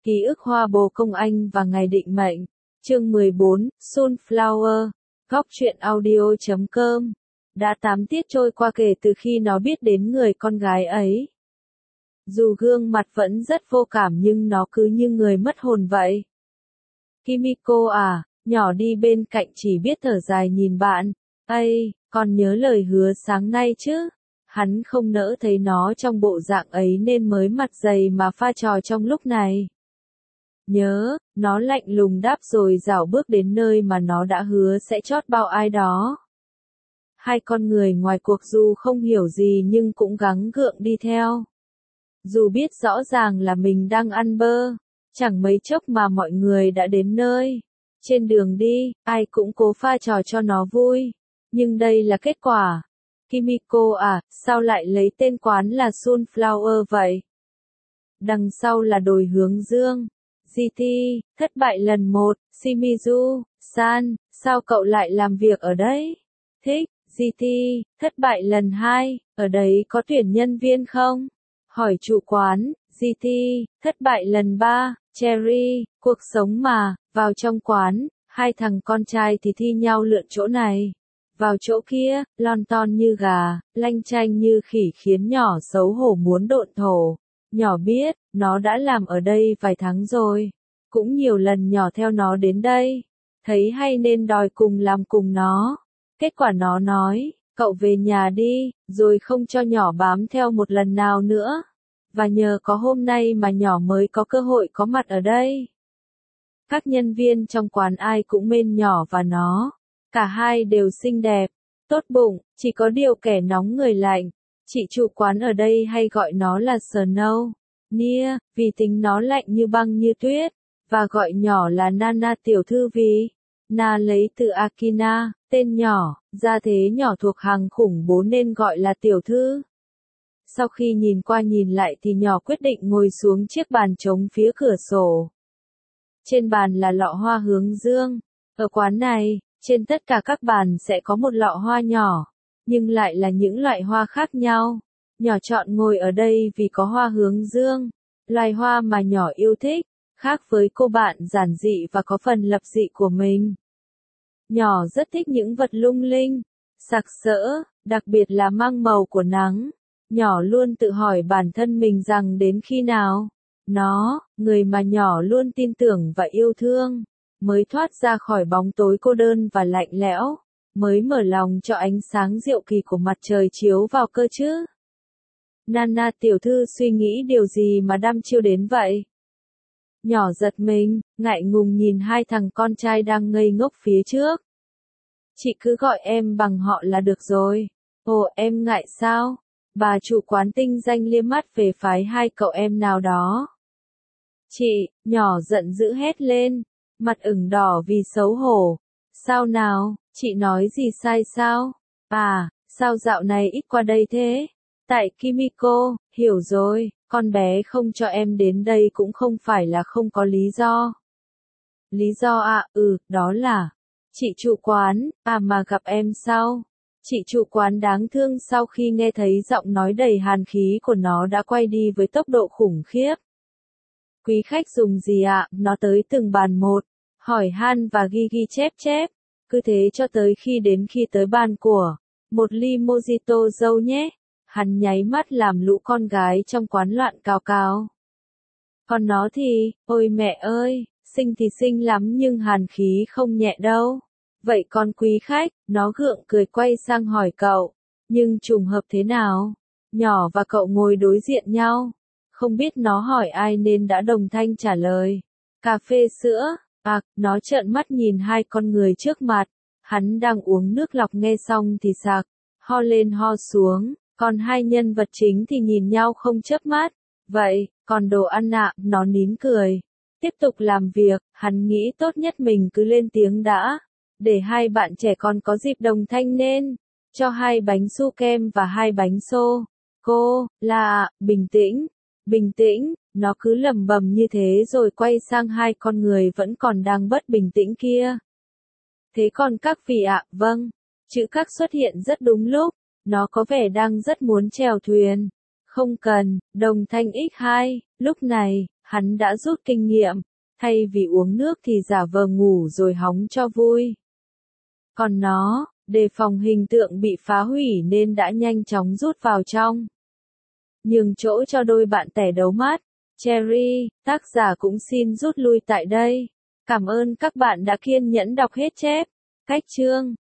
Ký ức hoa bồ công anh và ngày định mệnh. Chương 14, Sunflower. Góc truyện audio.com. Đã 8 tiết trôi qua kể từ khi nó biết đến người con gái ấy. Dù gương mặt vẫn rất vô cảm nhưng nó cứ như người mất hồn vậy. Kimiko à, nhỏ đi bên cạnh chỉ biết thở dài nhìn bạn. Ây, còn nhớ lời hứa sáng nay chứ? Hắn không nỡ thấy nó trong bộ dạng ấy nên mới mặt dày mà pha trò trong lúc này. Nhớ, nó lạnh lùng đáp rồi rảo bước đến nơi mà nó đã hứa sẽ chót bao ai đó. Hai con người ngoài cuộc dù không hiểu gì nhưng cũng gắng gượng đi theo. Dù biết rõ ràng là mình đang ăn bơ, chẳng mấy chốc mà mọi người đã đến nơi. Trên đường đi, ai cũng cố pha trò cho nó vui. Nhưng đây là kết quả. Kimiko à, sao lại lấy tên quán là Sunflower vậy? Đằng sau là đồi hướng dương. GT, thất bại lần 1, Shimizu, San, sao cậu lại làm việc ở đấy? Thích, GT, thất bại lần 2, ở đấy có tuyển nhân viên không? Hỏi chủ quán, GT, thất bại lần 3, Cherry, cuộc sống mà, vào trong quán, hai thằng con trai thì thi nhau lượn chỗ này. Vào chỗ kia, lon ton như gà, lanh chanh như khỉ khiến nhỏ xấu hổ muốn độn thổ. Nhỏ biết, nó đã làm ở đây vài tháng rồi. Cũng nhiều lần nhỏ theo nó đến đây. Thấy hay nên đòi cùng làm cùng nó. Kết quả nó nói, cậu về nhà đi, rồi không cho nhỏ bám theo một lần nào nữa. Và nhờ có hôm nay mà nhỏ mới có cơ hội có mặt ở đây. Các nhân viên trong quán ai cũng mến nhỏ và nó. Cả hai đều xinh đẹp, tốt bụng, chỉ có điều kẻ nóng người lạnh. Chị chủ quán ở đây hay gọi nó là Snow, Nia, vì tính nó lạnh như băng như tuyết, và gọi nhỏ là Nana tiểu thư vì Na lấy từ Akina, tên nhỏ, ra thế nhỏ thuộc hàng khủng bố nên gọi là tiểu thư. Sau khi nhìn qua nhìn lại thì nhỏ quyết định ngồi xuống chiếc bàn trống phía cửa sổ. Trên bàn là lọ hoa hướng dương. Ở quán này, trên tất cả các bàn sẽ có một lọ hoa nhỏ, nhưng lại là những loại hoa khác nhau. Nhỏ chọn ngồi ở đây vì có hoa hướng dương, loài hoa mà nhỏ yêu thích, khác với cô bạn giản dị và có phần lập dị của mình. Nhỏ rất thích những vật lung linh, sặc sỡ, đặc biệt là mang màu của nắng. Nhỏ luôn tự hỏi bản thân mình rằng đến khi nào, nó, người mà nhỏ luôn tin tưởng và yêu thương, mới thoát ra khỏi bóng tối cô đơn và lạnh lẽo, mới mở lòng cho ánh sáng diệu kỳ của mặt trời chiếu vào cơ chứ. Nana tiểu thư suy nghĩ điều gì mà đăm chiêu đến vậy? Nhỏ giật mình, ngại ngùng nhìn hai thằng con trai đang ngây ngốc phía trước. Chị cứ gọi em bằng họ là được rồi. Ồ, em ngại sao? Bà chủ quán tinh danh liếc mắt về phái hai cậu em nào đó. Chị, nhỏ giận dữ hét lên, mặt ửng đỏ vì xấu hổ. Sao nào, chị nói gì sai sao? À, sao dạo này ít qua đây thế? Tại Kimiko, hiểu rồi, con bé không cho em đến đây cũng không phải là không có lý do. Lý do à, đó là, chị chủ quán, à mà gặp em sao? Chị chủ quán đáng thương sau khi nghe thấy giọng nói đầy hàn khí của nó đã quay đi với tốc độ khủng khiếp. Quý khách dùng gì ạ? Nó tới từng bàn một, hỏi han và ghi chép. Cứ thế cho tới khi tới bàn của, một ly mojito dâu nhé. Hắn nháy mắt làm lũ con gái trong quán loạn cào cào. Còn nó thì, ôi mẹ ơi, xinh thì xinh lắm nhưng hàn khí không nhẹ đâu. Vậy con quý khách, nó gượng cười quay sang hỏi cậu, nhưng trùng hợp thế nào? Nhỏ và cậu ngồi đối diện nhau. Không biết nó hỏi ai nên đã đồng thanh trả lời. Cà phê sữa, nó trợn mắt nhìn hai con người trước mặt. Hắn đang uống nước lọc nghe xong thì sặc, ho lên ho xuống, còn hai nhân vật chính thì nhìn nhau không chớp mắt. Vậy, còn đồ ăn ạ, nó nín cười. Tiếp tục làm việc, hắn nghĩ tốt nhất mình cứ lên tiếng đã. Để hai bạn trẻ con có dịp đồng thanh nên, cho 2 bánh su kem và 2 bánh xô. Cô, là, bình tĩnh, nó cứ lẩm bẩm như thế rồi quay sang hai con người vẫn còn đang bất bình tĩnh kia. Thế còn các vị ạ, vâng, chữ các xuất hiện rất đúng lúc, nó có vẻ đang rất muốn chèo thuyền. Không cần, đồng thanh X2, lúc này, Hắn đã rút kinh nghiệm, thay vì uống nước thì giả vờ ngủ rồi hóng cho vui. Còn nó, đề phòng hình tượng bị phá hủy nên đã nhanh chóng rút vào trong. Nhường chỗ cho đôi bạn tẻ đấu mắt. Cherry, tác giả cũng xin rút lui tại đây. Cảm ơn các bạn đã kiên nhẫn đọc hết chép. Cách chương